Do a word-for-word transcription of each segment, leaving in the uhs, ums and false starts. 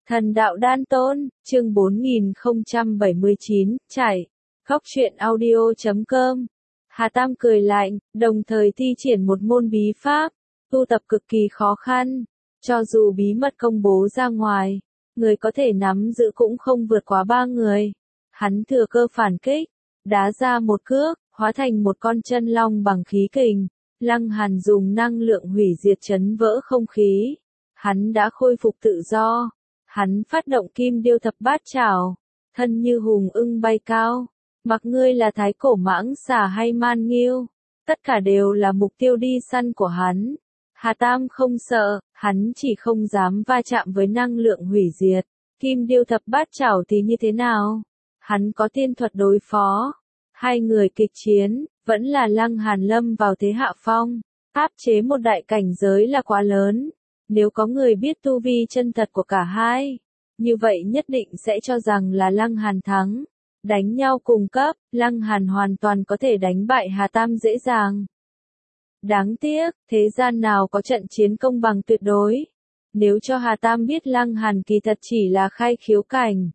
Thần đạo đan tôn, chương bốn nghìn không trăm bảy mươi chín, trải. Góc truyện audio chấm com. Hà Tam cười lạnh, đồng thời thi triển một môn bí pháp, tu tập cực kỳ khó khăn. Cho dù bí mật công bố ra ngoài, người có thể nắm giữ cũng không vượt quá ba người. Hắn thừa cơ phản kích, đá ra một cước, hóa thành một con chân long bằng khí kình. Lăng Hàn dùng năng lượng hủy diệt chấn vỡ không khí. Hắn đã khôi phục tự do. Hắn phát động kim điêu thập bát chảo, thân như hùng ưng bay cao. Mặc ngươi là thái cổ mãng xà hay man nghiêu, tất cả đều là mục tiêu đi săn của hắn. Hà Tam không sợ, hắn chỉ không dám va chạm với năng lượng hủy diệt. Kim điêu thập bát chảo thì như thế nào? Hắn có tiên thuật đối phó. Hai người kịch chiến, vẫn là Lăng Hàn lâm vào thế hạ phong. Áp chế một đại cảnh giới là quá lớn. Nếu có người biết tu vi chân thật của cả hai, như vậy nhất định sẽ cho rằng là Lăng Hàn thắng. Đánh nhau cùng cấp, Lăng Hàn hoàn toàn có thể đánh bại Hà Tam dễ dàng. Đáng tiếc, thế gian nào có trận chiến công bằng tuyệt đối. Nếu cho Hà Tam biết Lăng Hàn kỳ thật chỉ là khai khiếu cảnh,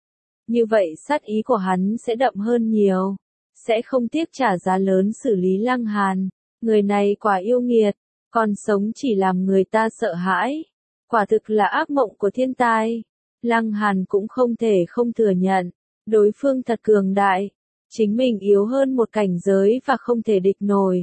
như vậy sát ý của hắn sẽ đậm hơn nhiều, sẽ không tiếc trả giá lớn xử lý Lăng Hàn. Người này quả yêu nghiệt, còn sống chỉ làm người ta sợ hãi. Quả thực là ác mộng của thiên tai. Lăng Hàn cũng không thể không thừa nhận, đối phương thật cường đại, chính mình yếu hơn một cảnh giới và không thể địch nổi.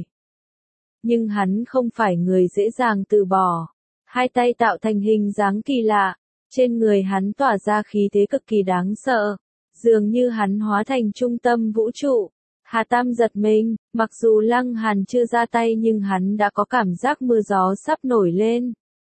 Nhưng hắn không phải người dễ dàng từ bỏ. Hai tay tạo thành hình dáng kỳ lạ, trên người hắn tỏa ra khí thế cực kỳ đáng sợ, dường như hắn hóa thành trung tâm vũ trụ. Hà Tam giật mình, mặc dù Lăng Hàn chưa ra tay nhưng hắn đã có cảm giác mưa gió sắp nổi lên.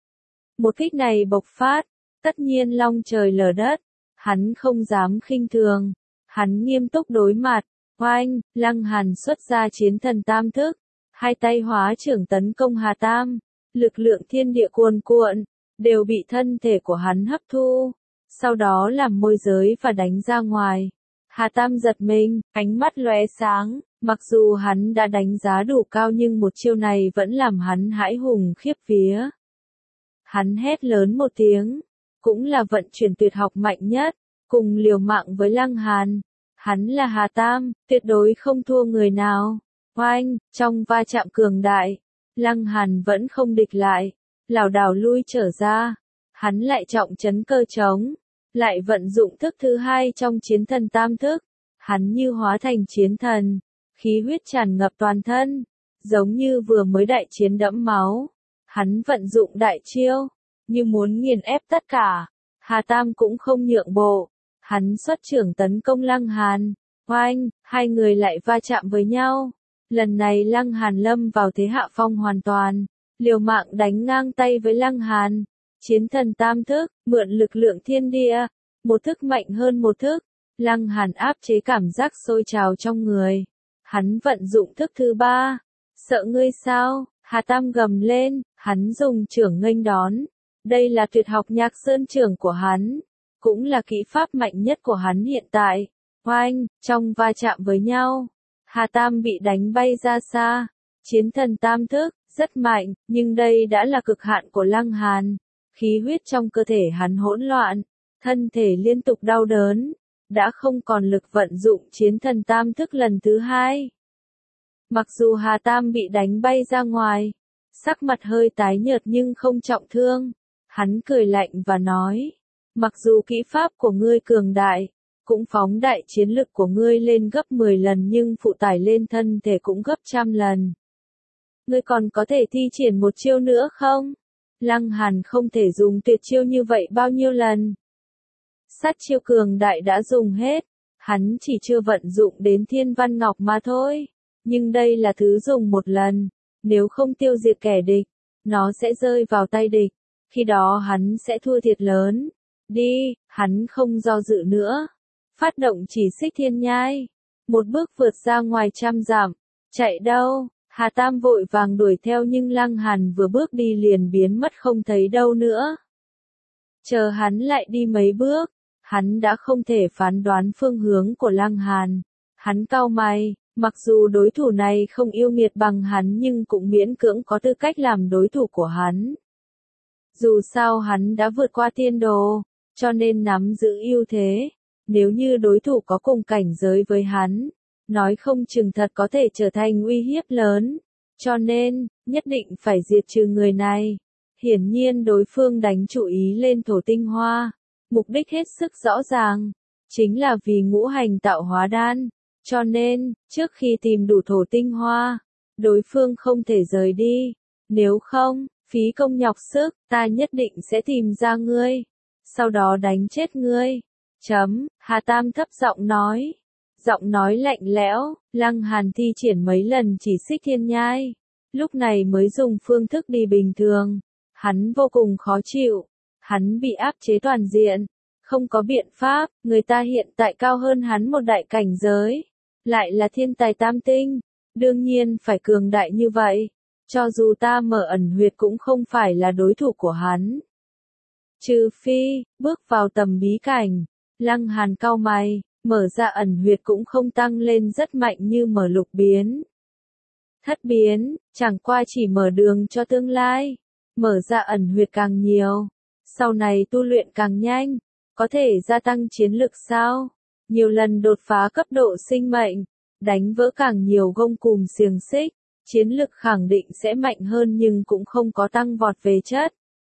Một kích này bộc phát, tất nhiên long trời lở đất, hắn không dám khinh thường, hắn nghiêm túc đối mặt. Oanh, Lăng Hàn xuất ra chiến thần tam thức, hai tay hóa trưởng tấn công Hà Tam, lực lượng thiên địa cuồn cuộn, đều bị thân thể của hắn hấp thu, sau đó làm môi giới và đánh ra ngoài. Hà Tam giật mình, ánh mắt lóe sáng, mặc dù hắn đã đánh giá đủ cao nhưng một chiêu này vẫn làm hắn hãi hùng khiếp vía. Hắn hét lớn một tiếng, cũng là vận chuyển tuyệt học mạnh nhất, cùng liều mạng với Lăng Hàn. Hắn là Hà Tam, tuyệt đối không thua người nào. Oanh, trong va chạm cường đại, Lăng Hàn vẫn không địch lại, lảo đảo lui trở ra. Hắn lại trọng trấn cơ trống, lại vận dụng thức thứ hai trong chiến thần tam thức. Hắn như hóa thành chiến thần, khí huyết tràn ngập toàn thân, giống như vừa mới đại chiến đẫm máu. Hắn vận dụng đại chiêu, như muốn nghiền ép tất cả. Hà Tam cũng không nhượng bộ, hắn xuất trưởng tấn công Lăng Hàn. Oanh, hai người lại va chạm với nhau. Lần này Lăng Hàn lâm vào thế hạ phong hoàn toàn, liều mạng đánh ngang tay với Lăng Hàn. Chiến thần tam thức, mượn lực lượng thiên địa, một thức mạnh hơn một thức. Lăng Hàn áp chế cảm giác sôi trào trong người. Hắn vận dụng thức thứ ba. Sợ ngươi sao? Hà Tam gầm lên, hắn dùng trưởng nghênh đón. Đây là tuyệt học Nhạc Sơn trưởng của hắn, cũng là kỹ pháp mạnh nhất của hắn hiện tại. Oanh, trong va chạm với nhau, Hà Tam bị đánh bay ra xa. Chiến thần tam thức, rất mạnh, nhưng đây đã là cực hạn của Lăng Hàn. Khí huyết trong cơ thể hắn hỗn loạn, thân thể liên tục đau đớn, đã không còn lực vận dụng chiến thần tam thức lần thứ hai. Mặc dù Hà Tam bị đánh bay ra ngoài, sắc mặt hơi tái nhợt nhưng không trọng thương. Hắn cười lạnh và nói, mặc dù kỹ pháp của ngươi cường đại, cũng phóng đại chiến lực của ngươi lên gấp mười lần nhưng phụ tải lên thân thể cũng gấp trăm lần. Ngươi còn có thể thi triển một chiêu nữa không? Lăng Hàn không thể dùng tuyệt chiêu như vậy bao nhiêu lần. Sát chiêu cường đại đã dùng hết, hắn chỉ chưa vận dụng đến Thiên Văn Ngọc mà thôi. Nhưng đây là thứ dùng một lần, nếu không tiêu diệt kẻ địch, nó sẽ rơi vào tay địch, khi đó hắn sẽ thua thiệt lớn. Đi, hắn không do dự nữa. Phát động chỉ xích thiên nhai, một bước vượt ra ngoài trăm dặm. Chạy đâu? Hà Tam vội vàng đuổi theo nhưng Lăng Hàn vừa bước đi liền biến mất không thấy đâu nữa. Chờ hắn lại đi mấy bước, hắn đã không thể phán đoán phương hướng của Lăng Hàn. Hắn cau mày, mặc dù đối thủ này không yêu nghiệt bằng hắn nhưng cũng miễn cưỡng có tư cách làm đối thủ của hắn. Dù sao hắn đã vượt qua tiên đồ, cho nên nắm giữ ưu thế. Nếu như đối thủ có cùng cảnh giới với hắn, nói không chừng thật có thể trở thành uy hiếp lớn. Cho nên, nhất định phải diệt trừ người này. Hiển nhiên đối phương đánh chú ý lên thổ tinh hoa. Mục đích hết sức rõ ràng, chính là vì ngũ hành tạo hóa đan. Cho nên, trước khi tìm đủ thổ tinh hoa, đối phương không thể rời đi. Nếu không, phí công nhọc sức, ta nhất định sẽ tìm ra ngươi. Sau đó đánh chết ngươi. Chấm, Hà Tam thấp giọng nói. Giọng nói lạnh lẽo, Lăng Hàn thi triển mấy lần chỉ xích thiên nhai. Lúc này mới dùng phương thức đi bình thường. Hắn vô cùng khó chịu. Hắn bị áp chế toàn diện. Không có biện pháp, người ta hiện tại cao hơn hắn một đại cảnh giới. Lại là thiên tài tam tinh. Đương nhiên phải cường đại như vậy. Cho dù ta mở ẩn huyệt cũng không phải là đối thủ của hắn. Trừ phi, bước vào tầm bí cảnh. Lăng Hàn cau mày, mở ra ẩn huyệt cũng không tăng lên rất mạnh như mở lục biến. Thất biến, chẳng qua chỉ mở đường cho tương lai. Mở ra ẩn huyệt càng nhiều. Sau này tu luyện càng nhanh. Có thể gia tăng chiến lực sao? Nhiều lần đột phá cấp độ sinh mệnh. Đánh vỡ càng nhiều gông cùm xiềng xích. Chiến lực khẳng định sẽ mạnh hơn nhưng cũng không có tăng vọt về chất.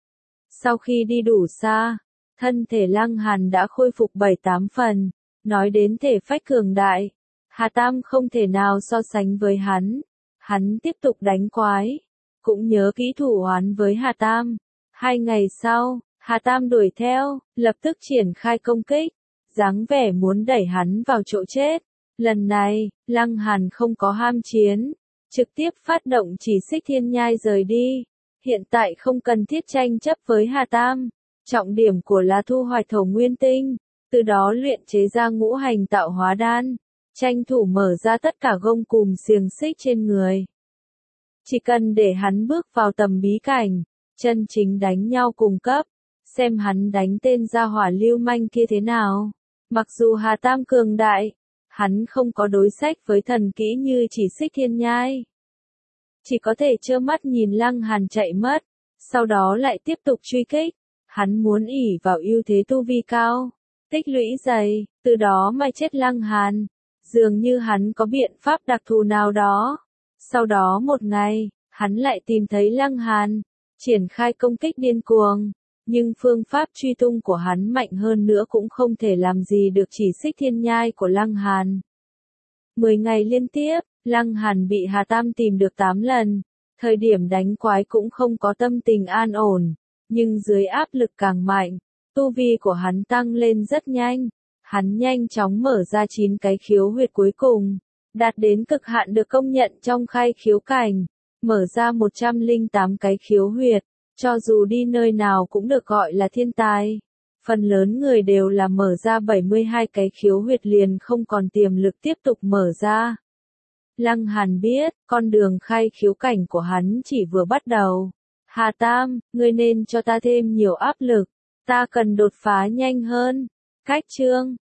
Sau khi đi đủ xa, thân thể Lăng Hàn đã khôi phục bảy tám phần. Nói đến thể phách cường đại, Hà Tam không thể nào so sánh với hắn. Hắn tiếp tục đánh quái. Cũng nhớ kỹ thủ oán với Hà Tam. Hai ngày sau, Hà Tam đuổi theo, lập tức triển khai công kích. Dáng vẻ muốn đẩy hắn vào chỗ chết. Lần này, Lăng Hàn không có ham chiến. Trực tiếp phát động chỉ xích thiên nhai rời đi. Hiện tại không cần thiết tranh chấp với Hà Tam. Trọng điểm của là thu hoạch thổ nguyên tinh. Từ đó luyện chế ra ngũ hành tạo hóa đan. Tranh thủ mở ra tất cả gông cùm xiềng xích trên người. Chỉ cần để hắn bước vào tầm bí cảnh. Chân chính đánh nhau cùng cấp. Xem hắn đánh tên gia hỏa lưu manh kia thế nào. Mặc dù Hà Tam cường đại. Hắn không có đối sách với thần kỹ như chỉ xích thiên nhai. Chỉ có thể trơ mắt nhìn Lăng Hàn chạy mất. Sau đó lại tiếp tục truy kích. Hắn muốn ỷ vào ưu thế tu vi cao. Tích lũy dày, từ đó mà chết Lăng Hàn. Dường như hắn có biện pháp đặc thù nào đó. Sau đó một ngày, hắn lại tìm thấy Lăng Hàn. Triển khai công kích điên cuồng. Nhưng phương pháp truy tung của hắn mạnh hơn nữa cũng không thể làm gì được chỉ xích thiên nhai của Lăng Hàn. Mười ngày liên tiếp, Lăng Hàn bị Hà Tam tìm được tám lần. Thời điểm đánh quái cũng không có tâm tình an ổn. Nhưng dưới áp lực càng mạnh, tu vi của hắn tăng lên rất nhanh. Hắn nhanh chóng mở ra chín cái khiếu huyệt cuối cùng. Đạt đến cực hạn được công nhận trong khai khiếu cảnh. Mở ra một trăm lẻ tám cái khiếu huyệt. Cho dù đi nơi nào cũng được gọi là thiên tài. Phần lớn người đều là mở ra bảy mươi hai cái khiếu huyệt liền không còn tiềm lực tiếp tục mở ra. Lăng Hàn biết, con đường khai khiếu cảnh của hắn chỉ vừa bắt đầu. Hà Tam, ngươi nên cho ta thêm nhiều áp lực. Ta cần đột phá nhanh hơn. Cách chương